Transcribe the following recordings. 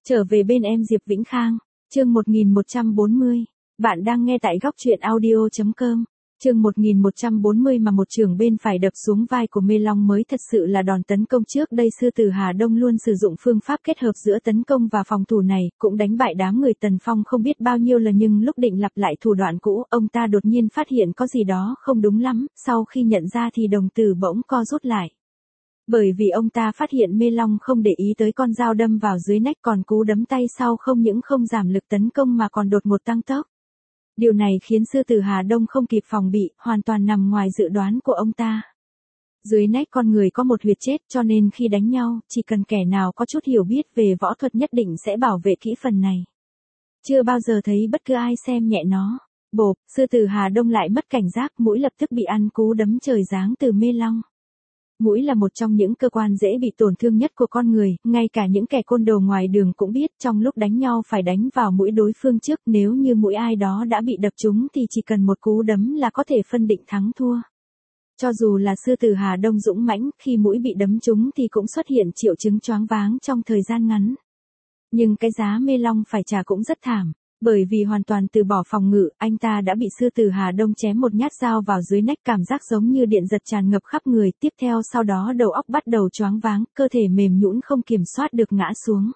Trở về bên em Diệp Vĩnh Khang, chương 1140. Bạn đang nghe tại góc truyện audio.com. Chương 1140 mà một chưởng bên phải đập xuống vai của Mê Long mới thật sự là đòn tấn công trước đây sư tử Hà Đông luôn sử dụng phương pháp kết hợp giữa tấn công và phòng thủ này, cũng đánh bại đám người Tần Phong không biết bao nhiêu lần nhưng lúc định lặp lại thủ đoạn cũ, ông ta đột nhiên phát hiện có gì đó không đúng lắm, sau khi nhận ra thì đồng tử bỗng co rút lại. Bởi vì ông ta phát hiện Mê Long không để ý tới con dao đâm vào dưới nách còn cú đấm tay sau không những không giảm lực tấn công mà còn đột ngột tăng tốc. Điều này khiến sư tử Hà Đông không kịp phòng bị, hoàn toàn nằm ngoài dự đoán của ông ta. Dưới nách con người có một huyệt chết cho nên khi đánh nhau, chỉ cần kẻ nào có chút hiểu biết về võ thuật nhất định sẽ bảo vệ kỹ phần này. Chưa bao giờ thấy bất cứ ai xem nhẹ nó. Bộp, sư tử Hà Đông lại mất cảnh giác, mũi lập tức bị ăn cú đấm trời giáng từ Mê Long. Mũi là một trong những cơ quan dễ bị tổn thương nhất của con người, ngay cả những kẻ côn đồ ngoài đường cũng biết trong lúc đánh nhau phải đánh vào mũi đối phương trước, nếu như mũi ai đó đã bị đập trúng thì chỉ cần một cú đấm là có thể phân định thắng thua. Cho dù là sư tử Hà Đông dũng mãnh, khi mũi bị đấm trúng thì cũng xuất hiện triệu chứng choáng váng trong thời gian ngắn. Nhưng cái giá Mê Long phải trả cũng rất thảm. Bởi vì hoàn toàn từ bỏ phòng ngự, anh ta đã bị sư tử Hà Đông chém một nhát dao vào dưới nách, cảm giác giống như điện giật tràn ngập khắp người, tiếp theo sau đó đầu óc bắt đầu choáng váng, cơ thể mềm nhũn không kiểm soát được ngã xuống.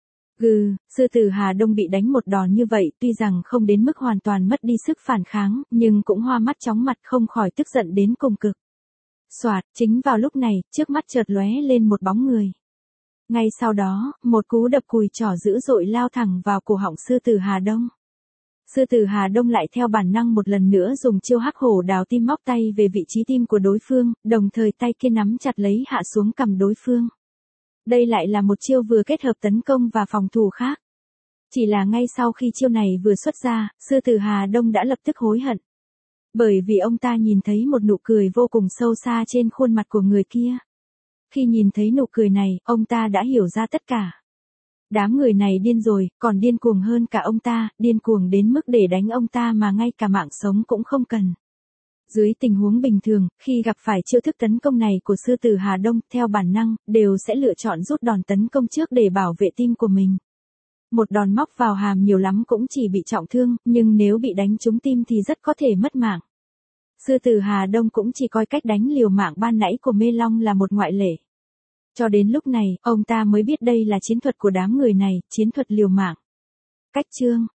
Sư tử Hà Đông bị đánh một đòn như vậy, tuy rằng không đến mức hoàn toàn mất đi sức phản kháng, nhưng cũng hoa mắt chóng mặt không khỏi tức giận đến cùng cực. Soạt, chính vào lúc này, trước mắt chợt lóe lên một bóng người. Ngay sau đó, một cú đập cùi chỏ dữ dội lao thẳng vào cổ họng sư tử Hà Đông. Sư tử Hà Đông lại theo bản năng một lần nữa dùng chiêu hắc hổ đào tim móc tay về vị trí tim của đối phương, đồng thời tay kia nắm chặt lấy hạ xuống cằm đối phương. Đây lại là một chiêu vừa kết hợp tấn công và phòng thủ khác. Chỉ là ngay sau khi chiêu này vừa xuất ra, sư tử Hà Đông đã lập tức hối hận. Bởi vì ông ta nhìn thấy một nụ cười vô cùng sâu xa trên khuôn mặt của người kia. Khi nhìn thấy nụ cười này, ông ta đã hiểu ra tất cả. Đám người này điên rồi, còn điên cuồng hơn cả ông ta, điên cuồng đến mức để đánh ông ta mà ngay cả mạng sống cũng không cần. Dưới tình huống bình thường, khi gặp phải chiêu thức tấn công này của sư tử Hà Đông, theo bản năng, đều sẽ lựa chọn rút đòn tấn công trước để bảo vệ tim của mình. Một đòn móc vào hàm nhiều lắm cũng chỉ bị trọng thương, nhưng nếu bị đánh trúng tim thì rất có thể mất mạng. Sư tử Hà Đông cũng chỉ coi cách đánh liều mạng ban nãy của Mê Long là một ngoại lệ. Cho đến lúc này, ông ta mới biết đây là chiến thuật của đám người này, chiến thuật liều mạng. Cách chương,